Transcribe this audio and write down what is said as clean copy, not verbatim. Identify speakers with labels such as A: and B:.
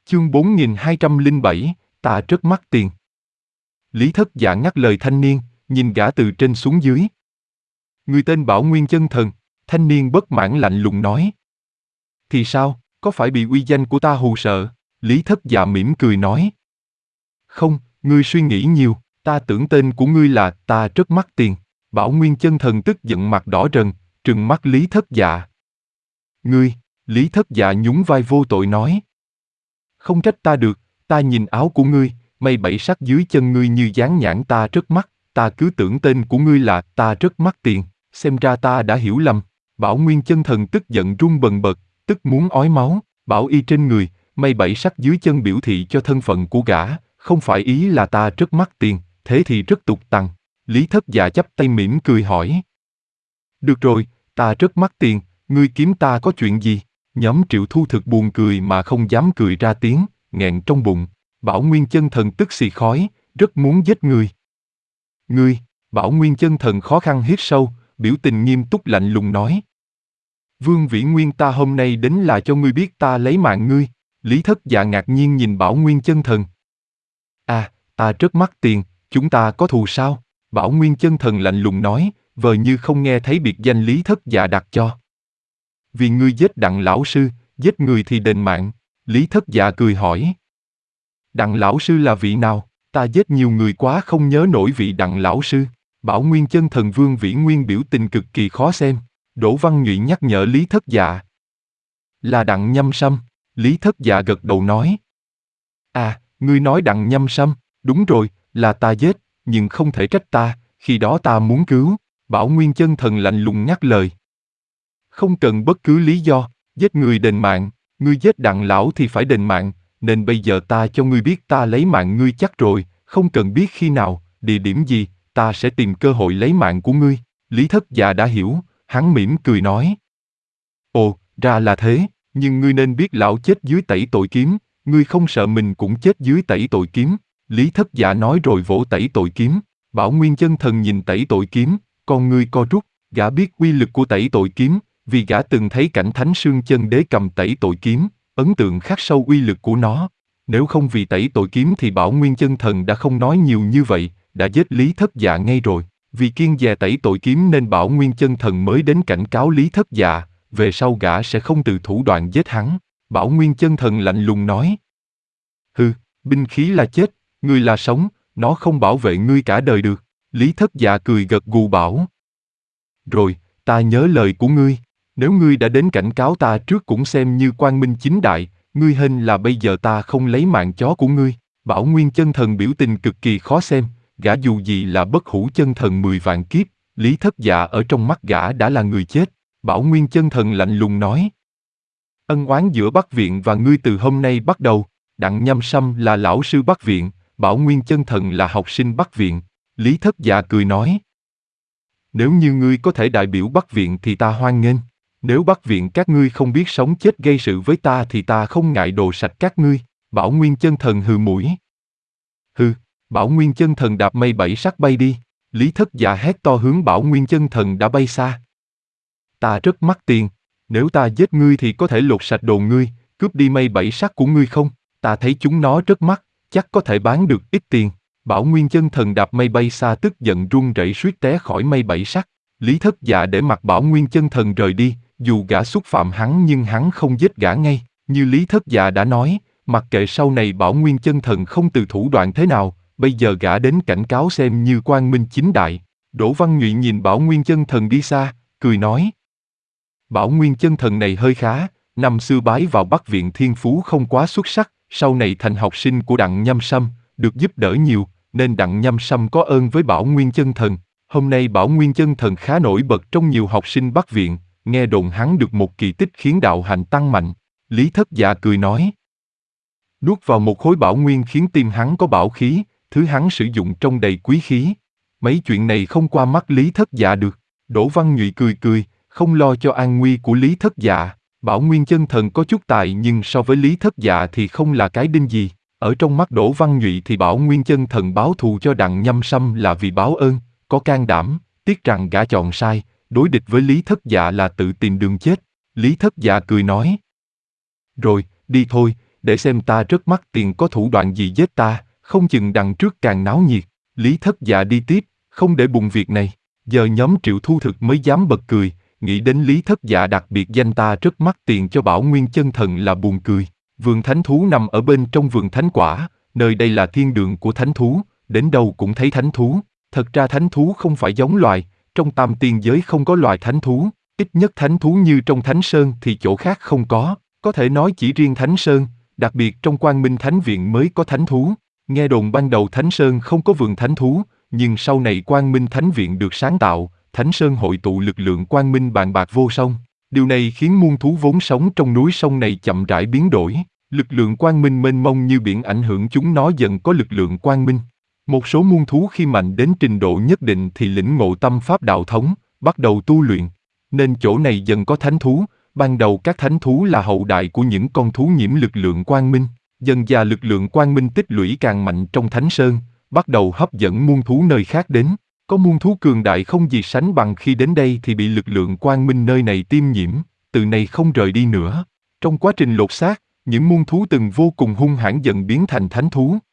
A: Chương 4207, ta rất mắc tiền. Lý Thất Dạ ngắt lời thanh niên, nhìn gã từ trên xuống dưới. Người tên Bảo Nguyên Chân Thần, thanh niên bất mãn lạnh lùng nói. Thì sao, có phải bị uy danh của ta hù sợ? Lý Thất Dạ mỉm cười nói. Không, ngươi suy nghĩ nhiều, ta tưởng tên của ngươi là ta rất mắc tiền. Bảo Nguyên Chân Thần tức giận mặt đỏ rần, trừng mắt Lý Thất Dạ. Ngươi, Lý Thất Dạ nhún vai vô tội nói. Không trách ta được, ta nhìn áo của ngươi, mây bảy sắc dưới chân ngươi như dán nhãn ta rất mắc, ta cứ tưởng tên của ngươi là ta rất mắc tiền, xem ra ta đã hiểu lầm. Bảo Nguyên Chân Thần tức giận run bần bật, tức muốn ói máu, bảo y trên người, mây bảy sắc dưới chân biểu thị cho thân phận của gã, không phải ý là ta rất mắc tiền, thế thì rất tục tằng. Lý Thất Dạ chắp tay mỉm cười hỏi. Được rồi, ta rất mắc tiền, ngươi kiếm ta có chuyện gì? Nhóm Triệu Thu thực buồn cười mà không dám cười ra tiếng, nghẹn trong bụng. Bảo Nguyên Chân Thần tức xì khói, rất muốn giết người. Ngươi, Bảo Nguyên Chân Thần khó khăn hít sâu, biểu tình nghiêm túc lạnh lùng nói. Vương Vĩ Nguyên ta hôm nay đến là cho ngươi biết ta lấy mạng ngươi. Lý Thất Dạ ngạc nhiên nhìn Bảo Nguyên Chân Thần. À, ta rất mắc tiền, chúng ta có thù sao? Bảo Nguyên Chân Thần lạnh lùng nói, vờ như không nghe thấy biệt danh Lý Thất Dạ đặt cho. Vì ngươi giết Đặng lão sư, giết người thì đền mạng. Lý Thất Dạ cười hỏi. Đặng lão sư là vị nào? Ta giết nhiều người quá không nhớ nổi vị Đặng lão sư. Bảo Nguyên Chân Thần Vương Vĩ Nguyên biểu tình cực kỳ khó xem. Đỗ Văn Nhụy nhắc nhở Lý Thất Dạ. Là Đặng Nhâm Sâm. Lý Thất Dạ gật đầu nói. À, ngươi nói Đặng Nhâm Sâm, đúng rồi, là ta giết, nhưng không thể trách ta, khi đó ta muốn cứu. Bảo Nguyên Chân Thần lạnh lùng ngắt lời. Không cần bất cứ lý do, giết người đền mạng, ngươi giết Đặng lão thì phải đền mạng, nên bây giờ ta cho ngươi biết ta lấy mạng ngươi chắc rồi, không cần biết khi nào, địa điểm gì, ta sẽ tìm cơ hội lấy mạng của ngươi. Lý Thất Dạ đã hiểu, hắn mỉm cười nói. Ồ, ra là thế, nhưng ngươi nên biết lão chết dưới tẩy tội kiếm, ngươi không sợ mình cũng chết dưới tẩy tội kiếm. Lý Thất Dạ nói rồi vỗ tẩy tội kiếm. Bảo Nguyên Chân Thần nhìn tẩy tội kiếm, con ngươi co rút, gã biết uy lực của tẩy tội kiếm, vì gã từng thấy cảnh Thánh Sương Chân Đế cầm tẩy tội kiếm, ấn tượng khắc sâu uy lực của nó. Nếu không vì tẩy tội kiếm thì Bảo Nguyên Chân Thần đã không nói nhiều như vậy, đã giết Lý Thất Dạ ngay rồi. Vì kiêng dè tẩy tội kiếm nên Bảo Nguyên Chân Thần mới đến cảnh cáo Lý Thất Dạ, về sau gã sẽ không từ thủ đoạn giết hắn. Bảo Nguyên Chân Thần lạnh lùng nói. Hừ, binh khí là chết, ngươi là sống, nó không bảo vệ ngươi cả đời được. Lý Thất Dạ cười gật gù bảo. Rồi, ta nhớ lời của ngươi. Nếu ngươi đã đến cảnh cáo ta trước cũng xem như quang minh chính đại, ngươi hên là bây giờ ta không lấy mạng chó của ngươi. Bảo Nguyên Chân Thần biểu tình cực kỳ khó xem, gã dù gì là bất hủ chân thần 10 vạn kiếp, Lý Thất Dạ ở trong mắt gã đã là người chết. Bảo Nguyên Chân Thần lạnh lùng nói. Ân oán giữa Bắc Viện và ngươi từ hôm nay bắt đầu, Đặng Nhâm Sâm là lão sư Bắc Viện, Bảo Nguyên Chân Thần là học sinh Bắc Viện. Lý Thất Dạ cười nói. Nếu như ngươi có thể đại biểu Bắc Viện thì ta hoan nghênh. Nếu Bắc Viện các ngươi không biết sống chết gây sự với ta thì ta không ngại đồ sạch các ngươi. Bảo Nguyên Chân Thần hừ mũi. Hừ, Bảo Nguyên Chân Thần đạp mây bảy sắc bay đi. Lý Thất Dạ hét to hướng Bảo Nguyên Chân Thần đã bay xa. Ta rất mắc tiền, nếu ta giết ngươi thì có thể lột sạch đồ ngươi, cướp đi mây bảy sắc của ngươi không? Ta thấy chúng nó rất mắc, chắc có thể bán được ít tiền. Bảo Nguyên Chân Thần đạp mây bay xa tức giận run rẩy suýt té khỏi mây bảy sắc. Lý Thất Dạ để mặc Bảo Nguyên Chân Thần rời đi, dù gã xúc phạm hắn nhưng hắn không giết gã ngay. Như Lý Thất Dạ đã nói, mặc kệ sau này Bảo Nguyên Chân Thần không từ thủ đoạn thế nào, bây giờ gã đến cảnh cáo xem như quang minh chính đại. Đỗ Văn Nhụy nhìn Bảo Nguyên Chân Thần đi xa, cười nói. Bảo Nguyên Chân Thần này hơi khá, năm xưa bái vào Bắc Viện thiên phú không quá xuất sắc, sau này thành học sinh của Đặng Nhâm Sâm, được giúp đỡ nhiều, nên Đặng Nhâm Sâm có ơn với Bảo Nguyên Chân Thần. Hôm nay Bảo Nguyên Chân Thần khá nổi bật trong nhiều học sinh Bắc Viện, nghe đồn hắn được một kỳ tích khiến đạo hạnh tăng mạnh. Lý Thất Dạ cười nói. Nuốt vào một khối bảo nguyên khiến tim hắn có bảo khí, thứ hắn sử dụng trông đầy quý khí. Mấy chuyện này không qua mắt Lý Thất Dạ được. Đỗ Văn Nhụy cười cười, không lo cho an nguy của Lý Thất Dạ. Bảo Nguyên Chân Thần có chút tài nhưng so với Lý Thất Dạ thì không là cái đinh gì. Ở trong mắt Đỗ Văn Nhụy thì Bảo Nguyên Chân Thần báo thù cho Đặng Nhâm Sâm là vì báo ơn, có can đảm, tiếc rằng gã chọn sai, đối địch với Lý Thất Dạ là tự tìm đường chết. Lý Thất Dạ cười nói. Rồi, đi thôi, để xem ta rất mắc tiền có thủ đoạn gì giết ta, không chừng đằng trước càng náo nhiệt. Lý Thất Dạ đi tiếp, không để bụng việc này. Giờ nhóm Triệu Thu Thực mới dám bật cười, nghĩ đến Lý Thất Dạ đặc biệt danh ta rất mắc tiền cho Bảo Nguyên Chân Thần là buồn cười. Vườn thánh thú nằm ở bên trong vườn thánh quả, nơi đây là thiên đường của thánh thú, đến đâu cũng thấy thánh thú. Thật ra thánh thú không phải giống loài, trong tam tiên giới không có loài thánh thú, ít nhất thánh thú như trong Thánh Sơn thì chỗ khác không có thể nói chỉ riêng Thánh Sơn, đặc biệt trong Quang Minh Thánh Viện mới có thánh thú. Nghe đồn ban đầu Thánh Sơn không có vườn thánh thú, nhưng sau này Quang Minh Thánh Viện được sáng tạo, Thánh Sơn hội tụ lực lượng quang minh bàn bạc vô song. Điều này khiến muôn thú vốn sống trong núi sông này chậm rãi biến đổi, lực lượng quang minh mênh mông như biển ảnh hưởng chúng nó dần có lực lượng quang minh. Một số muôn thú khi mạnh đến trình độ nhất định thì lĩnh ngộ tâm pháp đạo thống, bắt đầu tu luyện. Nên chỗ này dần có thánh thú, ban đầu các thánh thú là hậu đại của những con thú nhiễm lực lượng quang minh. Dần dà lực lượng quang minh tích lũy càng mạnh trong Thánh Sơn, bắt đầu hấp dẫn muôn thú nơi khác đến. Có muôn thú cường đại không gì sánh bằng khi đến đây thì bị lực lượng quang minh nơi này tiêm nhiễm, từ này không rời đi nữa. Trong quá trình lột xác, những muôn thú từng vô cùng hung hãn dần biến thành thánh thú.